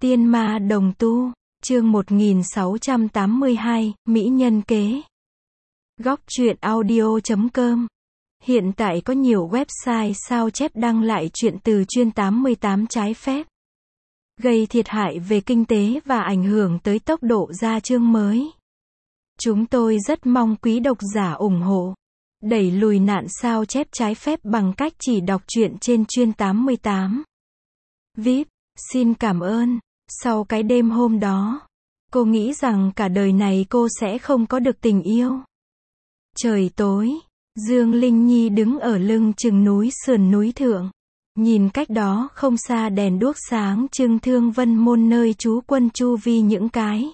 Tiên ma đồng tu, chương 1682, Mỹ nhân kế. Góc truyện audio.com. Hiện tại có nhiều website sao chép đăng lại chuyện từ chuyên 88 trái phép, gây thiệt hại về kinh tế và ảnh hưởng tới tốc độ ra chương mới. Chúng tôi rất mong quý độc giả ủng hộ, đẩy lùi nạn sao chép trái phép bằng cách chỉ đọc truyện trên chuyên 88. VIP, xin cảm ơn. Sau cái đêm hôm đó, cô nghĩ rằng cả đời này cô sẽ không có được tình yêu. Trời tối, Dương Linh Nhi đứng ở lưng chừng núi sườn núi thượng, nhìn cách đó không xa đèn đuốc sáng trưng Thương Vân Môn nơi trú quân chu vi những cái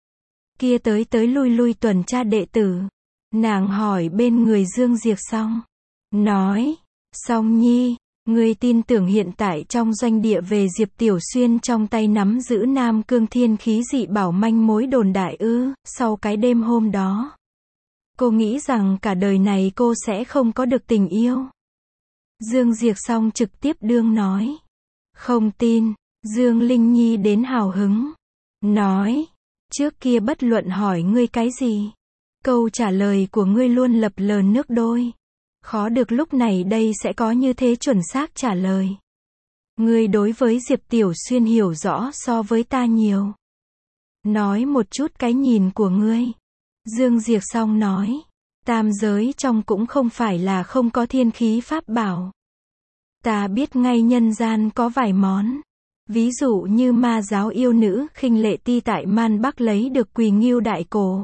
kia tới lui tuần tra đệ tử. Nàng hỏi bên người Dương Diệc Song, nói, Song Nhi, ngươi tin tưởng hiện tại trong doanh địa về Diệp Tiểu Xuyên trong tay nắm giữ Nam Cương Thiên Khí dị bảo manh mối đồn đại ư? Sau cái đêm hôm đó, cô nghĩ rằng cả đời này cô sẽ không có được tình yêu. Dương Diệc Song trực tiếp đương nói, không tin. Dương Linh Nhi đến hào hứng, nói, trước kia bất luận hỏi ngươi cái gì, câu trả lời của ngươi luôn lập lờ nước đôi. Khó được lúc này đây sẽ có như thế chuẩn xác trả lời. Ngươi đối với Diệp Tiểu Xuyên hiểu rõ so với ta nhiều. Nói một chút cái nhìn của ngươi. Dương Diệc Song nói, tam giới trong cũng không phải là không có thiên khí pháp bảo. Ta biết ngay nhân gian có vài món. Ví dụ như ma giáo yêu nữ khinh lệ ti tại Man Bắc lấy được Quỳ Ngưu Đại Cổ.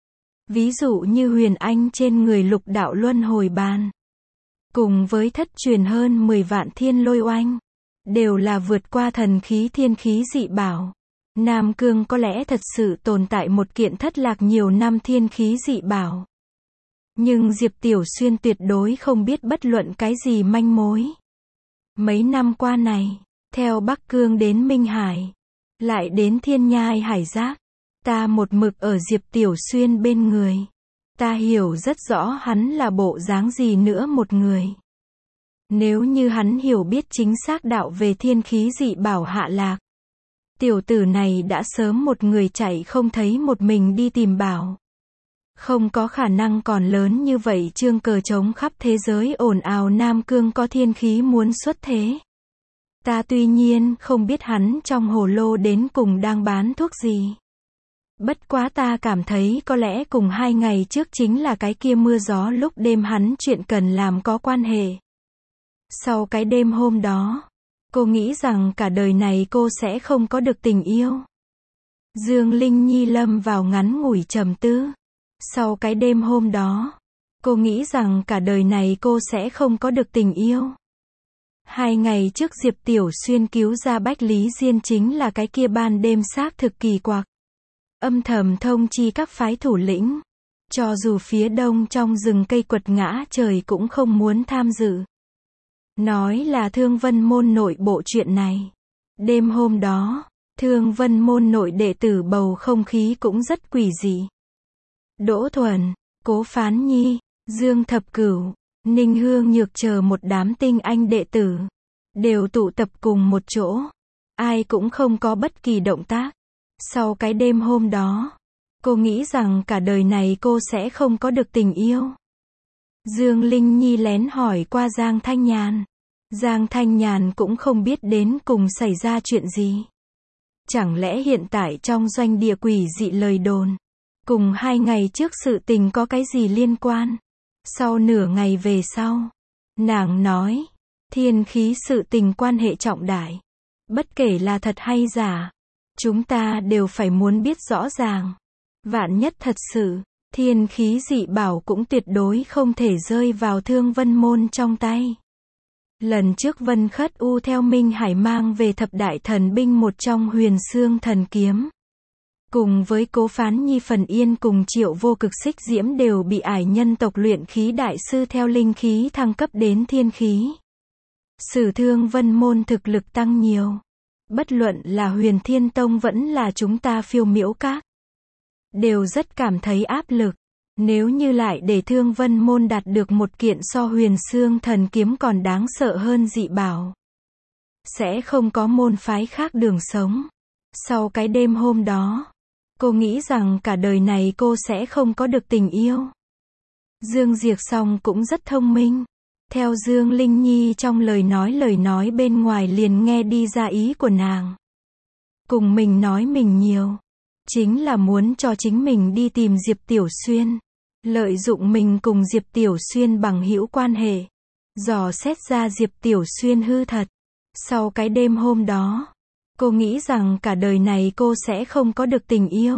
Ví dụ như huyền anh trên người Lục Đạo Luân Hồi Bàn, cùng với thất truyền hơn 10 vạn thiên lôi oanh, đều là vượt qua thần khí thiên khí dị bảo. Nam Cương có lẽ thật sự tồn tại một kiện thất lạc nhiều năm thiên khí dị bảo. Nhưng Diệp Tiểu Xuyên tuyệt đối không biết bất luận cái gì manh mối. Mấy năm qua này, theo Bắc Cương đến Minh Hải, lại đến Thiên Nhai Hải Giác, ta một mực ở Diệp Tiểu Xuyên bên người. Ta hiểu rất rõ hắn là bộ dáng gì nữa một người. Nếu như hắn hiểu biết chính xác đạo về thiên khí dị bảo hạ lạc, tiểu tử này đã sớm một người chạy không thấy một mình đi tìm bảo. Không có khả năng còn lớn như vậy trương cờ trống khắp thế giới ồn ào Nam Cương có thiên khí muốn xuất thế. Ta tuy nhiên không biết hắn trong hồ lô đến cùng đang bán thuốc gì. Bất quá ta cảm thấy có lẽ cùng 2 ngày trước chính là cái kia mưa gió lúc đêm hắn chuyện cần làm có quan hệ. Sau cái đêm hôm đó, cô nghĩ rằng cả đời này cô sẽ không có được tình yêu. Dương Linh Nhi lâm vào ngắn ngủi trầm tư. Sau cái đêm hôm đó, cô nghĩ rằng cả đời này cô sẽ không có được tình yêu. 2 ngày trước Diệp Tiểu Xuyên cứu ra Bách Lý Diên chính là cái kia ban đêm xác thực kỳ quặc. Âm thầm thông chi các phái thủ lĩnh. Cho dù phía đông trong rừng cây quật ngã trời cũng không muốn tham dự. Nói là Thương Vân Môn nội bộ chuyện này. Đêm hôm đó, Thương Vân Môn nội đệ tử bầu không khí cũng rất quỷ dị. Đỗ Thuần, Cố Phán Nhi, Dương Thập Cửu, Ninh Hương Nhược chờ một đám tinh anh đệ tử, đều tụ tập cùng một chỗ. Ai cũng không có bất kỳ động tác. Sau cái đêm hôm đó, cô nghĩ rằng cả đời này cô sẽ không có được tình yêu. Dương Linh Nhi lén hỏi qua Giang Thanh Nhàn. Giang Thanh Nhàn cũng không biết đến cùng xảy ra chuyện gì. Chẳng lẽ hiện tại trong doanh địa quỷ dị lời đồn, cùng 2 ngày trước sự tình có cái gì liên quan? Sau nửa ngày về sau, nàng nói, thiên khí sự tình quan hệ trọng đại. Bất kể là thật hay giả, chúng ta đều phải muốn biết rõ ràng. Vạn nhất thật sự, thiên khí dị bảo cũng tuyệt đối không thể rơi vào Thương Vân Môn trong tay. Lần trước Vân Khất U theo Minh Hải mang về thập đại thần binh một trong Huyền Xương Thần Kiếm. Cùng với Cố Phán Nhi Phần Yên cùng Triệu Vô Cực Xích Diễm đều bị ải nhân tộc luyện khí đại sư theo linh khí thăng cấp đến thiên khí. Sử Thương Vân Môn thực lực tăng nhiều. Bất luận là Huyền Thiên Tông vẫn là chúng ta Phiêu Miễu Các, đều rất cảm thấy áp lực. Nếu như lại để Thương Vân Môn đạt được một kiện so Huyền Xương Thần Kiếm còn đáng sợ hơn dị bảo, sẽ không có môn phái khác đường sống. Sau cái đêm hôm đó, cô nghĩ rằng cả đời này cô sẽ không có được tình yêu. Dương Diệc Song cũng rất thông minh. Theo Dương Linh Nhi trong lời nói bên ngoài liền nghe đi ra ý của nàng. Cùng mình nói mình nhiều. Chính là muốn cho chính mình đi tìm Diệp Tiểu Xuyên. Lợi dụng mình cùng Diệp Tiểu Xuyên bằng hữu quan hệ. Dò xét ra Diệp Tiểu Xuyên hư thật. Sau cái đêm hôm đó, cô nghĩ rằng cả đời này cô sẽ không có được tình yêu.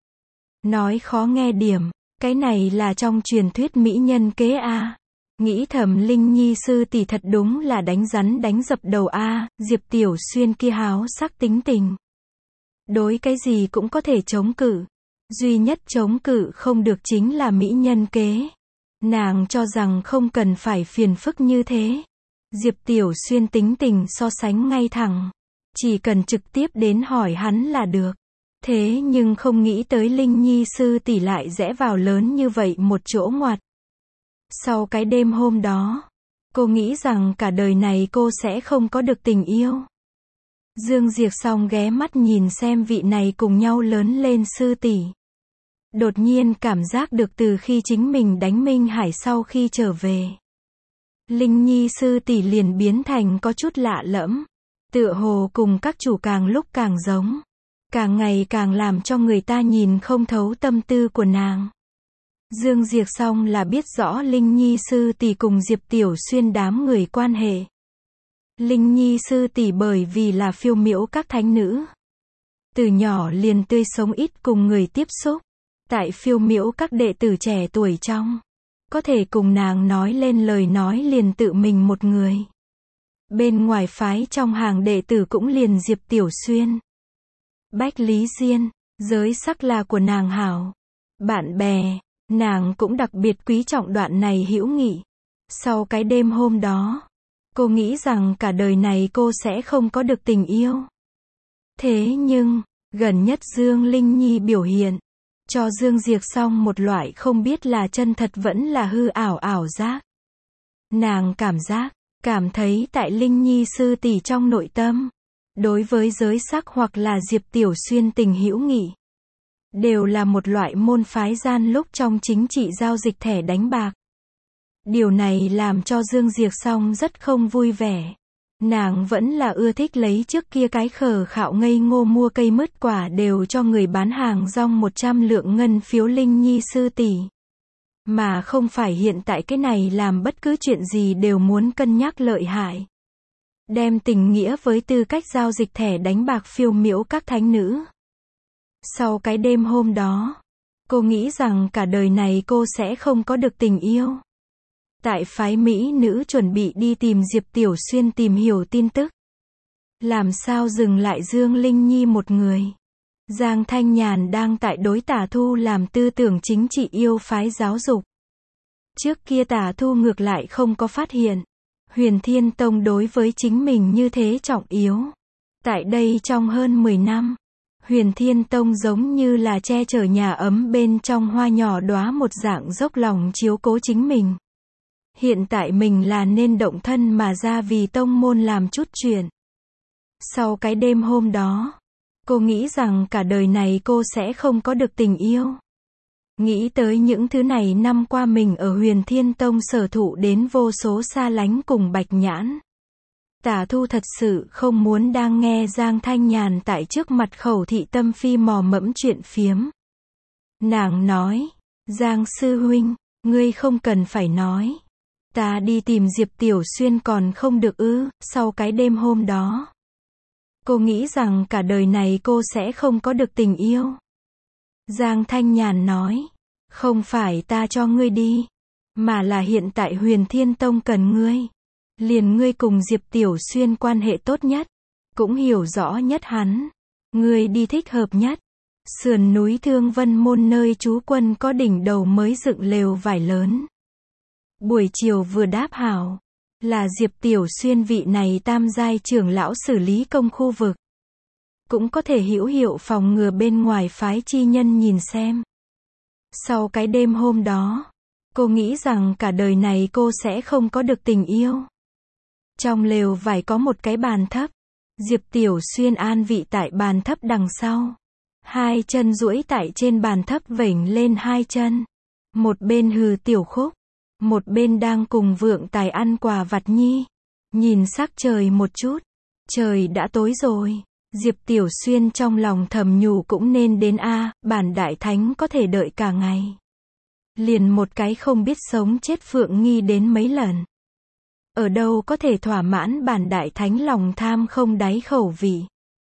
Nói khó nghe điểm, cái này là trong truyền thuyết mỹ nhân kế a. Nghĩ thầm Linh Nhi sư tỷ thật đúng là đánh rắn đánh dập đầu a, Diệp Tiểu Xuyên kia háo sắc tính tình. Đối cái gì cũng có thể chống cự. Duy nhất chống cự không được chính là mỹ nhân kế. Nàng cho rằng không cần phải phiền phức như thế. Diệp Tiểu Xuyên tính tình so sánh ngay thẳng. Chỉ cần trực tiếp đến hỏi hắn là được. Thế nhưng không nghĩ tới Linh Nhi sư tỷ lại rẽ vào lớn như vậy một chỗ ngoặt. Sau cái đêm hôm đó, cô nghĩ rằng cả đời này cô sẽ không có được tình yêu. Dương Diệc Song ghé mắt nhìn xem vị này cùng nhau lớn lên sư tỷ. Đột nhiên cảm giác được từ khi chính mình đánh Minh Hải sau khi trở về, Linh Nhi sư tỷ liền biến thành có chút lạ lẫm. Tựa hồ cùng các chủ càng lúc càng giống. Càng ngày càng làm cho người ta nhìn không thấu tâm tư của nàng. Dương Diệc Song là biết rõ Linh Nhi sư tỷ cùng Diệp Tiểu Xuyên đám người quan hệ. Linh Nhi sư tỷ bởi vì là phiêu miễu các thánh nữ. Từ nhỏ liền tươi sống ít cùng người tiếp xúc. Tại phiêu miễu các đệ tử trẻ tuổi trong. Có thể cùng nàng nói lên lời nói liền tự mình một người. Bên ngoài phái trong hàng đệ tử cũng liền Diệp Tiểu Xuyên. Bách Lý Diên, giới sắc là của nàng hảo. Bạn bè, nàng cũng đặc biệt quý trọng đoạn này hữu nghị. Sau cái đêm hôm đó, cô nghĩ rằng cả đời này cô sẽ không có được tình yêu. Thế nhưng, gần nhất Dương Linh Nhi biểu hiện, cho Dương Diệc Song một loại không biết là chân thật vẫn là hư ảo ảo giác. Nàng cảm thấy tại Linh Nhi sư tỷ trong nội tâm, đối với giới sắc hoặc là Diệp Tiểu Xuyên tình hữu nghị, đều là một loại môn phái gian lúc trong chính trị giao dịch thẻ đánh bạc. Điều này làm cho Dương Diệc Song rất không vui vẻ. Nàng vẫn là ưa thích lấy trước kia cái khờ khạo ngây ngô mua cây mứt quả đều cho người bán hàng rong 100 lượng ngân phiếu Linh Nhi sư tỷ. Mà không phải hiện tại cái này làm bất cứ chuyện gì đều muốn cân nhắc lợi hại. Đem tình nghĩa với tư cách giao dịch thẻ đánh bạc phiêu miễu các thánh nữ. Sau cái đêm hôm đó, cô nghĩ rằng cả đời này cô sẽ không có được tình yêu. Tại phái mỹ nữ chuẩn bị đi tìm Diệp Tiểu Xuyên tìm hiểu tin tức. Làm sao dừng lại Dương Linh Nhi một người. Giang Thanh Nhàn đang tại đối Tả Thu làm tư tưởng chính trị yêu phái giáo dục. Trước kia Tả Thu ngược lại không có phát hiện. Huyền Thiên Tông đối với chính mình như thế trọng yếu. Tại đây trong hơn 10 năm, Huyền Thiên Tông giống như là che chở nhà ấm bên trong hoa nhỏ đóa một dạng dốc lòng chiếu cố chính mình. Hiện tại mình là nên động thân mà ra vì tông môn làm chút chuyện. Sau cái đêm hôm đó, cô nghĩ rằng cả đời này cô sẽ không có được tình yêu. Nghĩ tới những thứ này năm qua mình ở Huyền Thiên Tông sở thụ đến vô số xa lánh cùng Bạch Nhãn. Tả Thu thật sự không muốn đang nghe Giang Thanh Nhàn tại trước mặt Khẩu Thị Tâm Phi mò mẫm chuyện phiếm. Nàng nói, Giang sư huynh, ngươi không cần phải nói. Ta đi tìm Diệp Tiểu Xuyên còn không được ư, sau cái đêm hôm đó. Cô nghĩ rằng cả đời này cô sẽ không có được tình yêu. Giang Thanh Nhàn nói, không phải ta cho ngươi đi, mà là hiện tại Huyền Thiên Tông cần ngươi. Liền ngươi cùng Diệp Tiểu Xuyên quan hệ tốt nhất, cũng hiểu rõ nhất hắn. Ngươi đi thích hợp nhất. Sườn núi Thương Vân Môn nơi trú quân có đỉnh đầu mới dựng lều vải lớn. Buổi chiều vừa đáp hảo, là Diệp Tiểu Xuyên vị này tam giai trưởng lão xử lý công khu vực. Cũng có thể hữu hiệu phòng ngừa bên ngoài phái chi nhân nhìn xem. Sau cái đêm hôm đó, cô nghĩ rằng cả đời này cô sẽ không có được tình yêu. Trong lều vải có một cái bàn thấp, Diệp Tiểu Xuyên an vị tại bàn thấp đằng sau. Hai chân duỗi tại trên bàn thấp vểnh lên hai chân. Một bên hừ tiểu khúc. Một bên đang cùng Vượng Tài ăn quà vặt nhi. Nhìn sắc trời một chút. Trời đã tối rồi. Diệp Tiểu Xuyên trong lòng thầm nhủ cũng nên đến a, bản đại thánh có thể đợi cả ngày. Liền một cái không biết sống chết Phượng Nghi đến mấy lần. Ở đâu có thể thỏa mãn bản đại thánh lòng tham không đáy khẩu vị.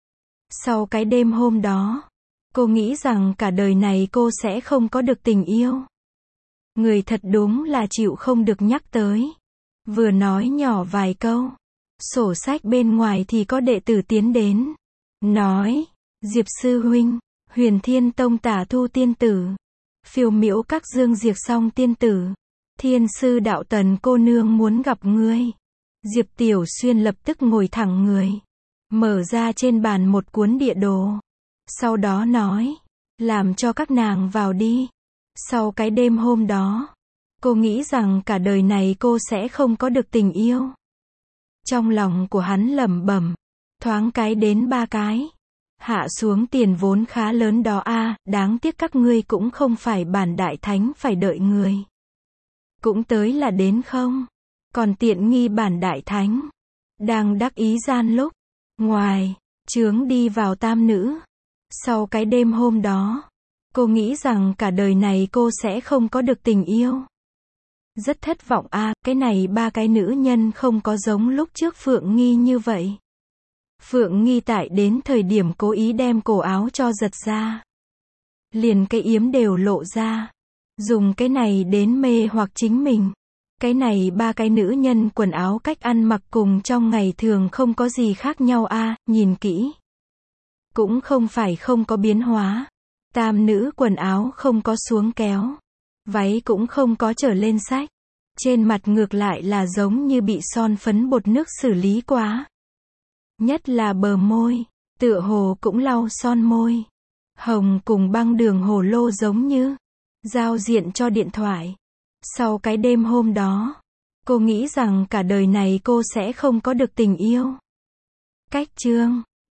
Sau cái đêm hôm đó, cô nghĩ rằng cả đời này cô sẽ không có được tình yêu. Người thật đúng là chịu không được nhắc tới. Vừa nói nhỏ vài câu, sổ sách bên ngoài thì có đệ tử tiến đến. Nói, Diệp sư huynh, Huyền Thiên Tông Tả Thu tiên tử, Phiêu Miễu Các Dương Diệt Song tiên tử, Thiên sư đạo Tần cô nương muốn gặp ngươi. Diệp Tiểu Xuyên lập tức ngồi thẳng người, mở ra trên bàn một cuốn địa đồ. Sau đó nói, làm cho các nàng vào đi. Sau cái đêm hôm đó, cô nghĩ rằng cả đời này cô sẽ không có được tình yêu. Trong lòng của hắn lẩm bẩm, thoáng cái đến 3 cái. Hạ xuống tiền vốn khá lớn đó a, đáng tiếc các ngươi cũng không phải bản đại thánh phải đợi người. Cũng tới là đến không? Còn tiện nghi bản đại thánh. Đang đắc ý gian lúc, ngoài, chướng đi vào tam nữ. Sau cái đêm hôm đó, cô nghĩ rằng cả đời này cô sẽ không có được tình yêu. Rất thất vọng a, cái này 3 cái nữ nhân không có giống lúc trước Phượng Nghi như vậy. Phượng Nghi tại đến thời điểm cố ý đem cổ áo cho giật ra. Liền cái yếm đều lộ ra. Dùng cái này đến mê hoặc chính mình. Cái này 3 cái nữ nhân quần áo cách ăn mặc cùng trong ngày thường không có gì khác nhau a, nhìn kỹ. Cũng không phải không có biến hóa. Tam nữ quần áo không có xuống kéo. Váy cũng không có trở lên sách. Trên mặt ngược lại là giống như bị son phấn bột nước xử lý quá. Nhất là bờ môi, tựa hồ cũng lau son môi. Hồng cùng băng đường hồ lô giống như giao diện cho điện thoại. Sau cái đêm hôm đó, cô nghĩ rằng cả đời này cô sẽ không có được tình yêu. Cách chương